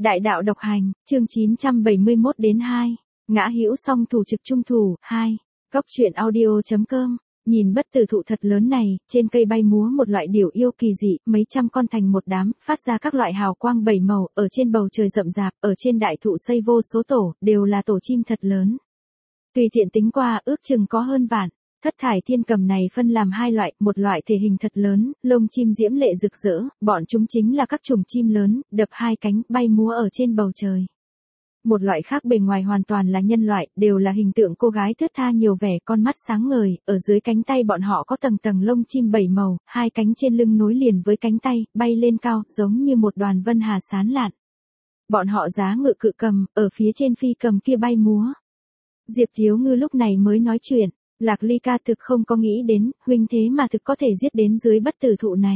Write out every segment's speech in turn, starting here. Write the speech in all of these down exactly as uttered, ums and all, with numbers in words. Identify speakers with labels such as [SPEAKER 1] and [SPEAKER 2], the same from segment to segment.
[SPEAKER 1] Đại đạo độc hành, chương chín trăm bảy mươi mốt đến hai. Ngã hữu song thủ trực trung thủ, hai. Góc truyện audio chấm com. Nhìn bất tử thụ thật lớn này, trên cây bay múa một loại điểu yêu kỳ dị, mấy trăm con thành một đám, phát ra các loại hào quang bảy màu, ở trên bầu trời rậm rạp, ở trên đại thụ xây vô số tổ, đều là tổ chim thật lớn. Tùy tiện tính qua, ước chừng có hơn vạn. Thất thải thiên cầm này phân làm hai loại, một loại thể hình thật lớn, lông chim diễm lệ rực rỡ, bọn chúng chính là các chủng chim lớn, đập hai cánh, bay múa ở trên bầu trời. Một loại khác bề ngoài hoàn toàn là nhân loại, đều là hình tượng cô gái thướt tha nhiều vẻ, con mắt sáng ngời, ở dưới cánh tay bọn họ có tầng tầng lông chim bảy màu, hai cánh trên lưng nối liền với cánh tay, bay lên cao, giống như một đoàn vân hà sán lạn. Bọn họ giá ngự cự cầm, ở phía trên phi cầm kia bay múa. Diệp Thiếu Ngư lúc này mới nói chuyện. Lạc Ly ca thực không có nghĩ đến, huynh thế mà thực có thể giết đến dưới bất tử thụ này.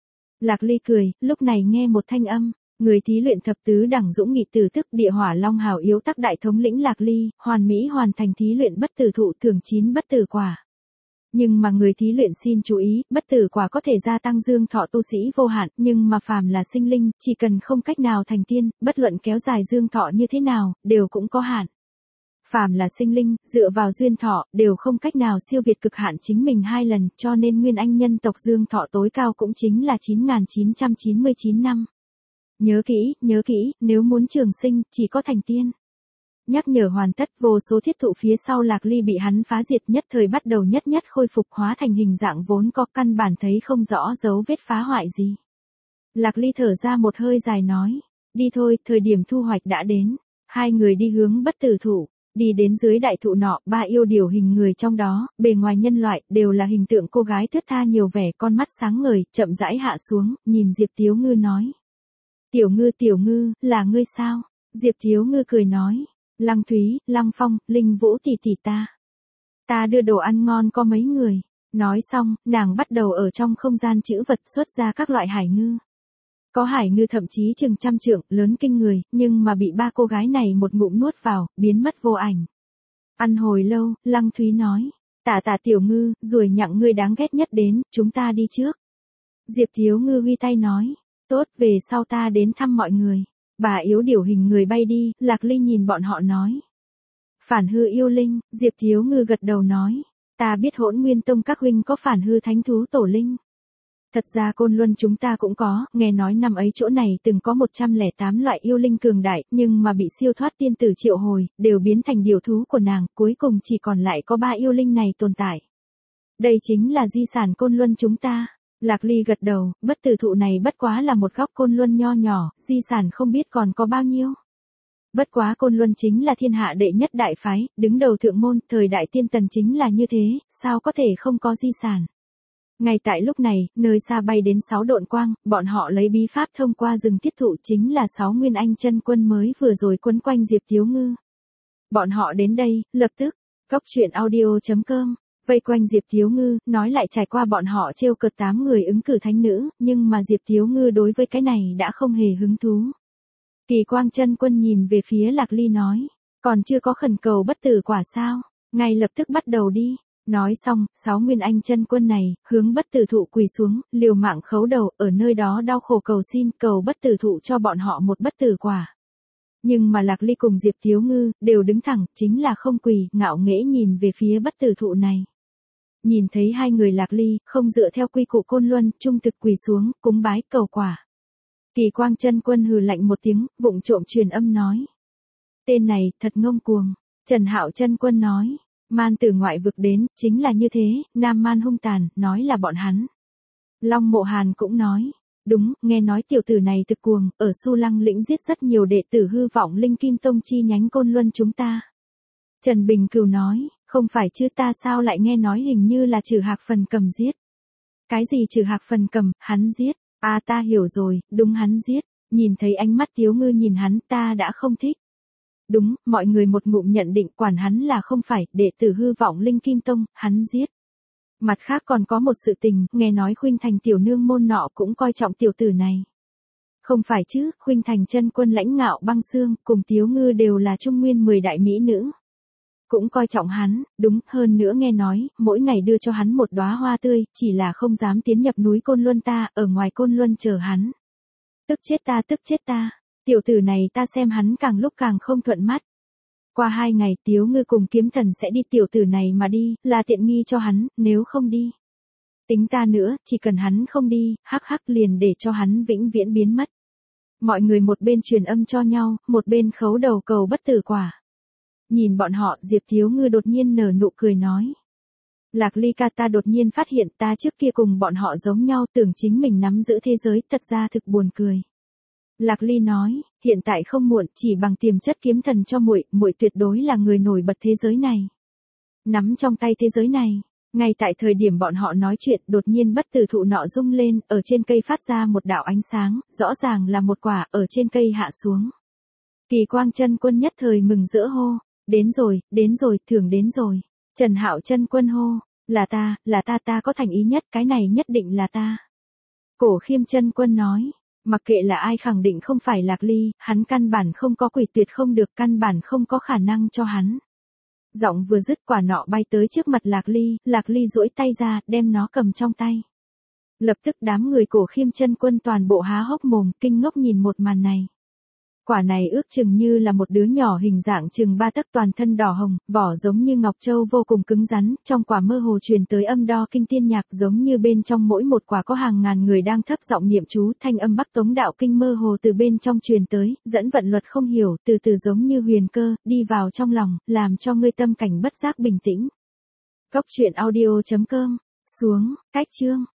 [SPEAKER 1] Lạc Ly cười, lúc này nghe một thanh âm, người thí luyện thập tứ đẳng dũng nghị tử tức địa hỏa long hào yếu tắc đại thống lĩnh Lạc Ly, hoàn mỹ hoàn thành thí luyện bất tử thụ thưởng chín bất tử quả. Nhưng mà người thí luyện xin chú ý, bất tử quả có thể gia tăng dương thọ tu sĩ vô hạn, nhưng mà phàm là sinh linh, chỉ cần không cách nào thành tiên, bất luận kéo dài dương thọ như thế nào, đều cũng có hạn. Phàm là sinh linh, dựa vào duyên thọ, đều không cách nào siêu việt cực hạn chính mình hai lần, cho nên nguyên anh nhân tộc dương thọ tối cao cũng chính là chín nghìn chín trăm chín mươi chín năm. Nhớ kỹ, nhớ kỹ, nếu muốn trường sinh, chỉ có thành tiên. Nhắc nhở hoàn tất, vô số thiết thụ phía sau Lạc Ly bị hắn phá diệt, nhất thời bắt đầu nhất nhất khôi phục, hóa thành hình dạng vốn có, căn bản thấy không rõ dấu vết phá hoại gì. Lạc Ly thở ra một hơi dài nói, đi thôi, thời điểm thu hoạch đã đến. Hai người đi hướng bất tử thụ. Đi đến dưới đại thụ nọ, ba yêu điều hình người trong đó, bề ngoài nhân loại, đều là hình tượng cô gái thướt tha nhiều vẻ, con mắt sáng ngời, chậm rãi hạ xuống, nhìn Diệp Thiếu Ngư nói. Tiểu Ngư, Tiểu Ngư, là ngươi sao? Diệp Thiếu Ngư cười nói. Lăng Thúy, Lăng Phong, Linh Vũ tỷ tỷ ta. Ta đưa đồ ăn ngon có mấy người. Nói xong, nàng bắt đầu ở trong không gian trữ vật xuất ra các loại hải ngư. Có hải ngư thậm chí chừng trăm trượng, lớn kinh người, nhưng mà bị ba cô gái này một ngụm nuốt vào, biến mất vô ảnh. Ăn hồi lâu, Lăng Thúy nói, tả tả Tiểu Ngư, ruồi nhặng ngươi đáng ghét nhất đến, chúng ta đi trước. Diệp Thiếu Ngư huy tay nói, tốt, về sau ta đến thăm mọi người. Bà yếu điều hình người bay đi, Lạc Ly nhìn bọn họ nói. Phản hư yêu linh, Diệp Thiếu Ngư gật đầu nói, ta biết Hỗn Nguyên Tông các huynh có phản hư thánh thú tổ linh. Thật ra Côn Luân chúng ta cũng có, nghe nói năm ấy chỗ này từng có một trăm lẻ tám loại yêu linh cường đại, nhưng mà bị siêu thoát tiên tử triệu hồi, đều biến thành điều thú của nàng, cuối cùng chỉ còn lại có ba yêu linh này tồn tại. Đây chính là di sản Côn Luân chúng ta. Lạc Ly gật đầu, bất tử thụ này bất quá là một góc Côn Luân nho nhỏ, di sản không biết còn có bao nhiêu. Bất quá Côn Luân chính là thiên hạ đệ nhất đại phái, đứng đầu thượng môn, thời đại tiên tần chính là như thế, sao có thể không có di sản. Ngay tại lúc này, nơi xa bay đến sáu độn quang, bọn họ lấy bí pháp thông qua rừng tiết thụ chính là sáu nguyên anh chân quân mới vừa rồi quấn quanh Diệp Thiếu Ngư. Bọn họ đến đây, lập tức, góc truyện audio chấm com, vây quanh Diệp Thiếu Ngư, nói lại trải qua bọn họ trêu cợt tám người ứng cử thánh nữ, nhưng mà Diệp Thiếu Ngư đối với cái này đã không hề hứng thú. Kỳ Quang chân quân nhìn về phía Lạc Ly nói, còn chưa có khẩn cầu bất tử quả sao, ngay lập tức bắt đầu đi. Nói xong, sáu nguyên anh chân quân này, hướng bất tử thụ quỳ xuống, liều mạng khấu đầu, ở nơi đó đau khổ cầu xin, cầu bất tử thụ cho bọn họ một bất tử quả. Nhưng mà Lạc Ly cùng Diệp Thiếu Ngư, đều đứng thẳng, chính là không quỳ, ngạo nghễ nhìn về phía bất tử thụ này. Nhìn thấy hai người Lạc Ly, không dựa theo quy củ Côn Luân, trung thực quỳ xuống, cúng bái, cầu quả. Kỳ Quang chân quân hừ lạnh một tiếng, vụng trộm truyền âm nói. Tên này, thật ngông cuồng. Trần Hạo chân quân nói. Man từ ngoại vực đến, chính là như thế, Nam Man hung tàn, nói là bọn hắn. Long Mộ Hàn cũng nói, đúng, nghe nói tiểu tử này thực cuồng, ở Su Lăng lĩnh giết rất nhiều đệ tử hư vọng Linh Kim Tông chi nhánh Côn Luân chúng ta. Trần Bình Cửu nói, không phải chứ ta sao lại nghe nói hình như là Trừ Hạc Phần Cầm giết. Cái gì Trừ Hạc Phần Cầm, hắn giết, à ta hiểu rồi, đúng hắn giết, nhìn thấy ánh mắt Thiếu Ngư nhìn hắn ta đã không thích. Đúng, mọi người một ngụm nhận định quản hắn là không phải, đệ tử hư vọng Linh Kim Tông, hắn giết. Mặt khác còn có một sự tình, nghe nói Khuynh Thành tiểu nương môn nọ cũng coi trọng tiểu tử này. Không phải chứ, Khuynh Thành chân quân Lãnh Ngạo Băng Xương, cùng Thiếu Ngư đều là trung nguyên mười đại mỹ nữ. Cũng coi trọng hắn, đúng, hơn nữa nghe nói, mỗi ngày đưa cho hắn một đóa hoa tươi, chỉ là không dám tiến nhập núi Côn Luân ta, ở ngoài Côn Luân chờ hắn. Tức chết ta, tức chết ta. Tiểu tử này ta xem hắn càng lúc càng không thuận mắt. Qua hai ngày Tiếu Ngư cùng kiếm thần sẽ đi, tiểu tử này mà đi, là tiện nghi cho hắn, nếu không đi. Tính ta nữa, chỉ cần hắn không đi, hắc hắc liền để cho hắn vĩnh viễn biến mất. Mọi người một bên truyền âm cho nhau, một bên khấu đầu cầu bất tử quả. Nhìn bọn họ, Diệp Tiếu Ngư đột nhiên nở nụ cười nói. Lạc Ly ca, ta đột nhiên phát hiện ta trước kia cùng bọn họ giống nhau, tưởng chính mình nắm giữ thế giới, thật ra thực buồn cười. Lạc Ly nói, hiện tại không muộn, chỉ bằng tiềm chất kiếm thần cho muội, muội tuyệt đối là người nổi bật thế giới này. Nắm trong tay thế giới này, ngay tại thời điểm bọn họ nói chuyện, đột nhiên bất tử thụ nọ rung lên, ở trên cây phát ra một đạo ánh sáng, rõ ràng là một quả, ở trên cây hạ xuống. Kỳ Quang Chân Quân nhất thời mừng rỡ hô, đến rồi, đến rồi, thưởng đến rồi. Trần Hạo Chân Quân hô, là ta, là ta, ta có thành ý nhất, cái này nhất định là ta. Cổ Khiêm Chân Quân nói, mặc kệ là ai khẳng định không phải Lạc Ly, hắn căn bản không có quỷ, tuyệt không được, căn bản không có khả năng cho hắn. Giọng vừa dứt, quả nọ bay tới trước mặt Lạc Ly, Lạc Ly duỗi tay ra, đem nó cầm trong tay. Lập tức đám người Cổ Khiêm Chân Quân toàn bộ há hốc mồm, kinh ngốc nhìn một màn này. Quả này ước chừng như là một đứa nhỏ, hình dạng chừng ba tấc, toàn thân đỏ hồng, vỏ giống như ngọc châu, vô cùng cứng rắn, trong quả mơ hồ truyền tới âm đo kinh tiên nhạc, giống như bên trong mỗi một quả có hàng ngàn người đang thấp giọng niệm chú, thanh âm Bắc Tống đạo kinh mơ hồ từ bên trong truyền tới, dẫn vận luật không hiểu, từ từ giống như huyền cơ, đi vào trong lòng, làm cho ngươi tâm cảnh bất giác bình tĩnh. Cốc truyện audio chấm com, xuống, cách chương.